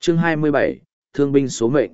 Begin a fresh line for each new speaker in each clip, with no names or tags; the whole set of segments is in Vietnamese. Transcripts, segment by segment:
Chương 27, Thương binh số mệnh.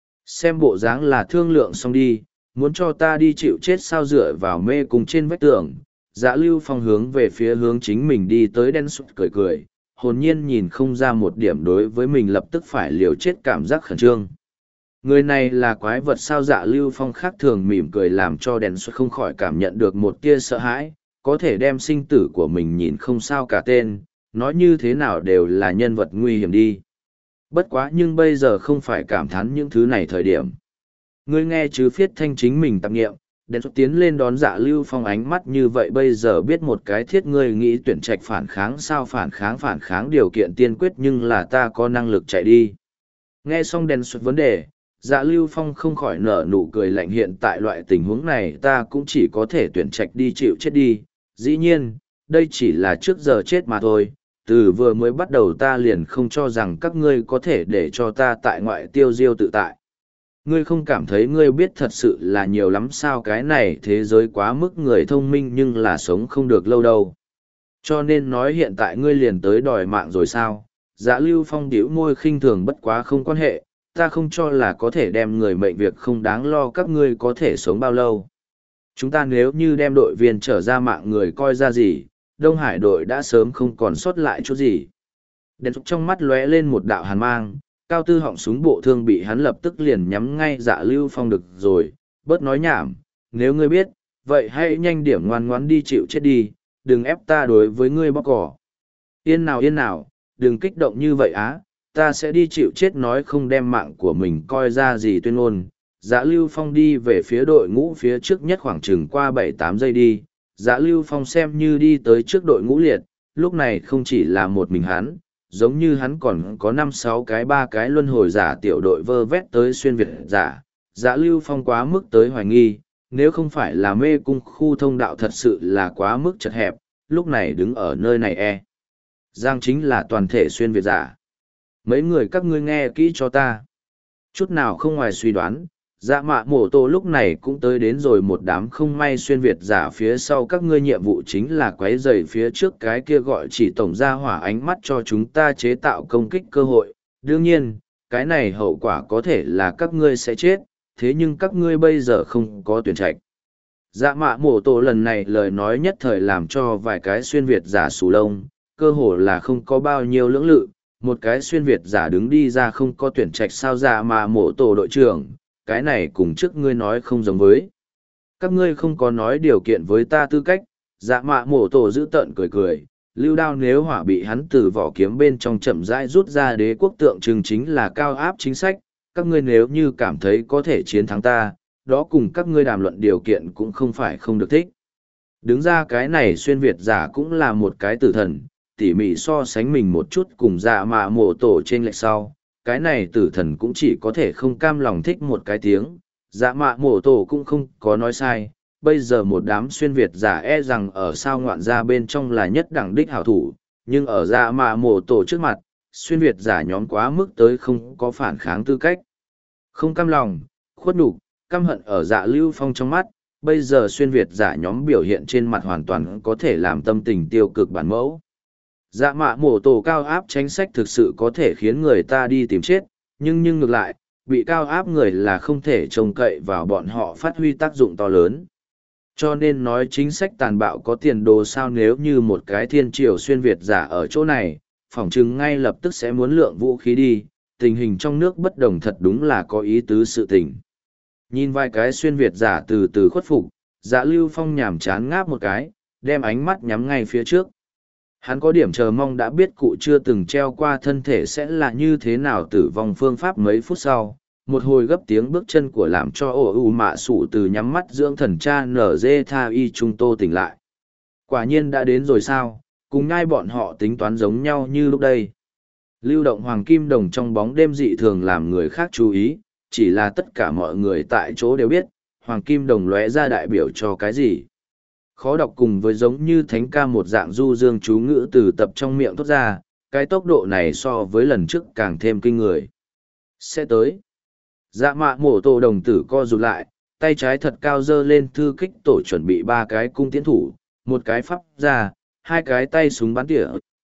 Xem bộ dáng là thương lượng xong đi, muốn cho ta đi chịu chết sao? Dựa vào mê cùng trên vách tường, Dạ Lưu Phong hướng về phía hướng chính mình đi tới, đen sụt cười cười, hồn nhiên nhìn không ra một điểm đối với mình lập tức phải liều chết cảm giác khẩn trương. Người này là quái vật sao? Dạ Lưu Phong khác thường mỉm cười làm cho đen sụt không khỏi cảm nhận được một tia sợ hãi, có thể đem sinh tử của mình nhìn không sao cả tên, nói như thế nào đều là nhân vật nguy hiểm đi. Bất quá nhưng bây giờ không phải cảm thán những thứ này thời điểm. Ngươi nghe chứ, phiết thanh chính mình tạp nghiệm, đen xuất tiến lên đón Dạ Lưu Phong ánh mắt như vậy. Bây giờ biết một cái thiết, ngươi nghĩ tuyển trạch phản kháng sao? Phản kháng điều kiện tiên quyết nhưng là ta có năng lực chạy đi. Nghe xong đen xuất vấn đề, Dạ Lưu Phong không khỏi nở nụ cười lạnh. Hiện tại loại tình huống này ta cũng chỉ có thể tuyển trạch đi chịu chết đi. Dĩ nhiên, đây chỉ là trước giờ chết mà thôi. Từ vừa mới bắt đầu ta liền không cho rằng các ngươi có thể để cho ta tại ngoại tiêu diêu tự tại. Ngươi không cảm thấy ngươi biết thật sự là nhiều lắm sao? Cái này thế giới quá mức người thông minh nhưng là sống không được lâu đâu. Cho nên nói hiện tại ngươi liền tới đòi mạng rồi sao? Dạ Lưu Phong điếu môi khinh thường, bất quá không quan hệ, ta không cho là có thể đem người mệnh, việc không đáng lo, các ngươi có thể sống bao lâu. Chúng ta nếu như đem đội viên trở ra mạng người coi ra gì, Đông Hải đội đã sớm không còn sót lại chút gì. Đèn trong mắt lóe lên một đạo hàn mang, cao tư họng súng bộ thương bị hắn lập tức liền nhắm ngay Dạ Lưu Phong. Được rồi, bớt nói nhảm, nếu ngươi biết, vậy hãy nhanh điểm ngoan ngoãn đi chịu chết đi, đừng ép ta đối với ngươi bóc cỏ. Yên nào, đừng kích động như vậy á, ta sẽ đi chịu chết, nói không đem mạng của mình coi ra gì tuyên ngôn. Dạ Lưu Phong đi về phía đội ngũ phía trước nhất khoảng chừng qua 7-8 giây đi. Dạ Lưu Phong xem như đi tới trước đội ngũ liệt, lúc này không chỉ là một mình hắn, giống như hắn còn có 5-6 cái 3 cái luân hồi giả tiểu đội vơ vét tới xuyên Việt giả. Dạ Lưu Phong quá mức tới hoài nghi, nếu không phải là mê cung khu thông đạo thật sự là quá mức chật hẹp, lúc này đứng ở nơi này Giang chính là toàn thể xuyên Việt giả. Mấy người các ngươi nghe kỹ cho ta. Chút nào không ngoài suy đoán, Dạ Mạ Mổ Tổ lúc này cũng tới đến rồi, một đám không may xuyên Việt giả phía sau các ngươi, nhiệm vụ chính là quấy rầy phía trước cái kia gọi chỉ tổng gia hỏa ánh mắt cho chúng ta chế tạo công kích cơ hội. Đương nhiên, cái này hậu quả có thể là các ngươi sẽ chết, thế nhưng các ngươi bây giờ không có tuyển trạch. Dạ Mạ Mổ Tổ lần này lời nói nhất thời làm cho vài cái xuyên Việt giả xù lông, cơ hồ là không có bao nhiêu lưỡng lự, một cái xuyên Việt giả đứng đi ra không có tuyển trạch sao? Dạ Mạ Mổ Tổ đội trưởng, cái này cùng trước ngươi nói không giống với. Các ngươi không có nói điều kiện với ta tư cách. Dạ Mạ Mổ Tổ giữ tợn cười cười, lưu đao nếu hỏa bị hắn từ vỏ kiếm bên trong chậm rãi rút ra, đế quốc tượng trưng chính là cao áp chính sách. Các ngươi nếu như cảm thấy có thể chiến thắng ta, đó cùng các ngươi đàm luận điều kiện cũng không phải không được thích. Đứng ra cái này xuyên Việt giả cũng là một cái tử thần, tỉ mỉ so sánh mình một chút cùng Dạ Mạ Mổ Tổ trên lệch sau. Cái này tử thần cũng chỉ có thể không cam lòng thích một cái tiếng. Dạ Mạ Mổ Tổ cũng không có nói sai, bây giờ một đám xuyên Việt giả rằng ở sao ngoạn gia bên trong là nhất đẳng đích hảo thủ, nhưng ở Dạ Mạ Mổ Tổ trước mặt, xuyên Việt giả nhóm quá mức tới không có phản kháng tư cách. Không cam lòng, khuất nhục, căm hận ở Dạ Lưu Phong trong mắt, bây giờ xuyên Việt giả nhóm biểu hiện trên mặt hoàn toàn có thể làm tâm tình tiêu cực bản mẫu. Dạ Mạ Mổ Tổ cao áp chính sách thực sự có thể khiến người ta đi tìm chết, nhưng ngược lại, bị cao áp người là không thể trông cậy vào bọn họ phát huy tác dụng to lớn. Cho nên nói chính sách tàn bạo có tiền đồ sao? Nếu như một cái thiên triều xuyên Việt giả ở chỗ này, phỏng chừng ngay lập tức sẽ muốn lượng vũ khí đi, tình hình trong nước bất đồng thật đúng là có ý tứ sự tình. Nhìn vài cái xuyên Việt giả từ từ khuất phục, Dạ Lưu Phong nhàm chán ngáp một cái, đem ánh mắt nhắm ngay phía trước. Hắn có điểm chờ mong đã biết cụ chưa từng treo qua thân thể sẽ là như thế nào tử vong phương pháp. Mấy phút sau, một hồi gấp tiếng bước chân của làm cho ổ ù mạ sủ từ nhắm mắt dưỡng thần cha nở dê tha y trung tô tỉnh lại. Quả nhiên đã đến rồi sao, cùng ngay bọn họ tính toán giống nhau như lúc đây. Lưu động hoàng kim đồng trong bóng đêm dị thường làm người khác chú ý, chỉ là tất cả mọi người tại chỗ đều biết, hoàng kim đồng lóe ra đại biểu cho cái gì. Khó đọc cùng với giống như thánh ca một dạng du dương chú ngữ từ tập trong miệng thốt ra, cái tốc độ này so với lần trước càng thêm kinh người. Sẽ tới. Dạ Mạ Mổ Tổ đồng tử co rụt lại, tay trái thật cao dơ lên thư kích tổ chuẩn bị 3 cái cung tiến thủ, một cái pháp ra, 2 cái tay súng bắn tỉa,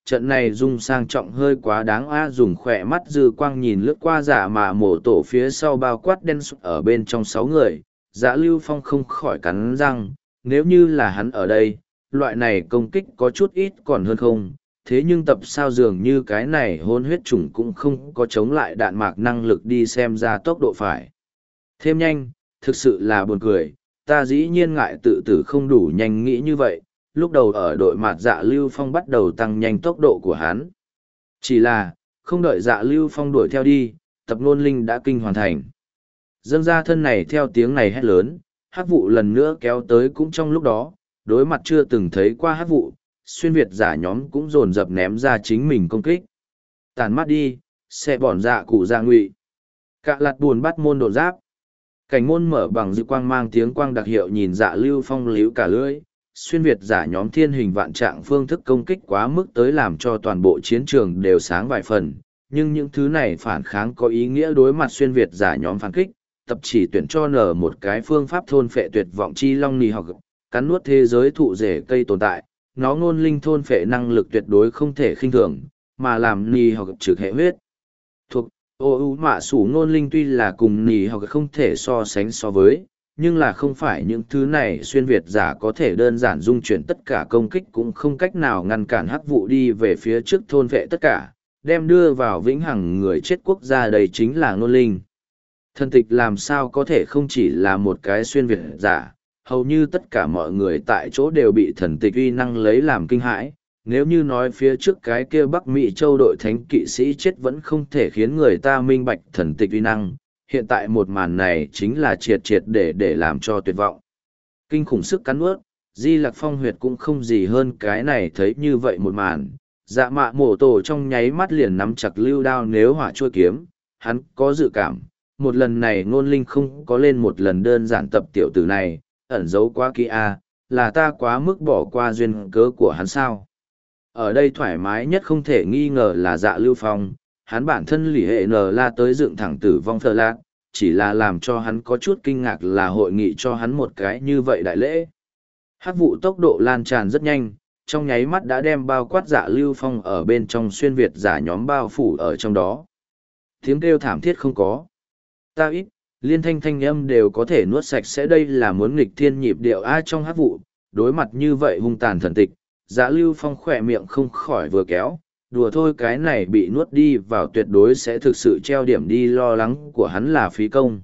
trận này dung sang trọng hơi quá đáng a. Dùng khỏe mắt dư quang nhìn lướt qua giả mạ mổ tổ phía sau bao quát đen ở bên trong 6 người, Dạ Lưu Phong không khỏi cắn răng, nếu như là hắn ở đây, loại này công kích có chút ít còn hơn không, thế nhưng tập sao dường như cái này hôn huyết trùng cũng không có chống lại đạn mạc năng lực đi xem ra tốc độ phải. Thêm nhanh, thực sự là buồn cười, ta dĩ nhiên ngại tự tử không đủ nhanh nghĩ như vậy, lúc đầu ở đội mặt Dạ Lưu Phong bắt đầu tăng nhanh tốc độ của hắn. Chỉ là, không đợi Dạ Lưu Phong đuổi theo đi, tập nôn linh đã kinh hoàn thành. Dâng ra thân này theo tiếng này hét lớn, hắc vụ lần nữa kéo tới cũng trong lúc đó, đối mặt chưa từng thấy qua hắc vụ, xuyên Việt giả nhóm cũng dồn dập ném ra chính mình công kích. Tàn mắt đi, xe bỏn dạ cụ dạ ngụy. Cạ lạt buồn bắt môn đột giáp. Cảnh môn mở bằng dư quang mang tiếng quang đặc hiệu nhìn Dạ Lưu Phong líu cả lưỡi. Xuyên Việt giả nhóm thiên hình vạn trạng phương thức công kích quá mức tới làm cho toàn bộ chiến trường đều sáng vài phần. Nhưng những thứ này phản kháng có ý nghĩa đối mặt xuyên Việt giả nhóm phản kích, tập chỉ tuyển cho nở một cái phương pháp thôn phệ tuyệt vọng chi long nì học, cắn nuốt thế giới thụ rễ cây tồn tại, nó ngôn linh thôn phệ năng lực tuyệt đối không thể khinh thường, mà làm nì học trực hệ huyết. Thuộc ô u mạ sủ ngôn linh tuy là cùng nì học không thể so sánh so với, nhưng là không phải những thứ này xuyên Việt giả có thể đơn giản dung chuyển tất cả công kích cũng không cách nào ngăn cản hắc vụ đi về phía trước thôn phệ tất cả, đem đưa vào vĩnh hằng người chết quốc gia đây chính là ngôn linh. Thần tịch làm sao có thể không chỉ là một cái xuyên Việt giả, hầu như tất cả mọi người tại chỗ đều bị thần tịch uy năng lấy làm kinh hãi. Nếu như nói phía trước cái kia Bắc Mỹ châu đội thánh kỵ sĩ chết vẫn không thể khiến người ta minh bạch thần tịch uy năng, hiện tại một màn này chính là triệt triệt để làm cho tuyệt vọng. Kinh khủng sức cắn ướt, Di Lặc Phong huyệt cũng không gì hơn cái này thấy như vậy một màn. Dạ mạ mổ tổ trong nháy mắt liền nắm chặt lưu đao nếu hỏa chua kiếm, hắn có dự cảm. Một lần này ngôn linh không có lên một lần đơn giản tập tiểu tử này, ẩn giấu quá kỹ a, là ta quá mức bỏ qua duyên cớ của hắn sao. Ở đây thoải mái nhất không thể nghi ngờ là Dạ Lưu Phong, hắn bản thân lì hệ nờ la tới dựng thẳng tử vong thờ lạc, chỉ là làm cho hắn có chút kinh ngạc là hội nghị cho hắn một cái như vậy đại lễ. Hắc vụ tốc độ lan tràn rất nhanh, trong nháy mắt đã đem bao quát Dạ Lưu Phong ở bên trong xuyên Việt giả nhóm bao phủ ở trong đó. Tiếng kêu thảm thiết không có. Ta ít, liên thanh âm đều có thể nuốt sạch sẽ đây là muốn nghịch thiên nhịp điệu ai trong hắc vụ, đối mặt như vậy hung tàn thần tịch, Dạ Lưu Phong khỏe miệng không khỏi vừa kéo, đùa thôi cái này bị nuốt đi vào tuyệt đối sẽ thực sự treo điểm đi lo lắng của hắn là phí công.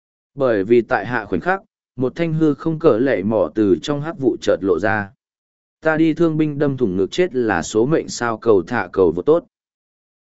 Bởi vì tại hạ khoảnh khắc, một thanh hư không cỡ lệ mỏ từ trong hắc vụ chợt lộ ra. Ta đi thương binh đâm thủng ngực chết là số mệnh sao cầu thả cầu vô tốt.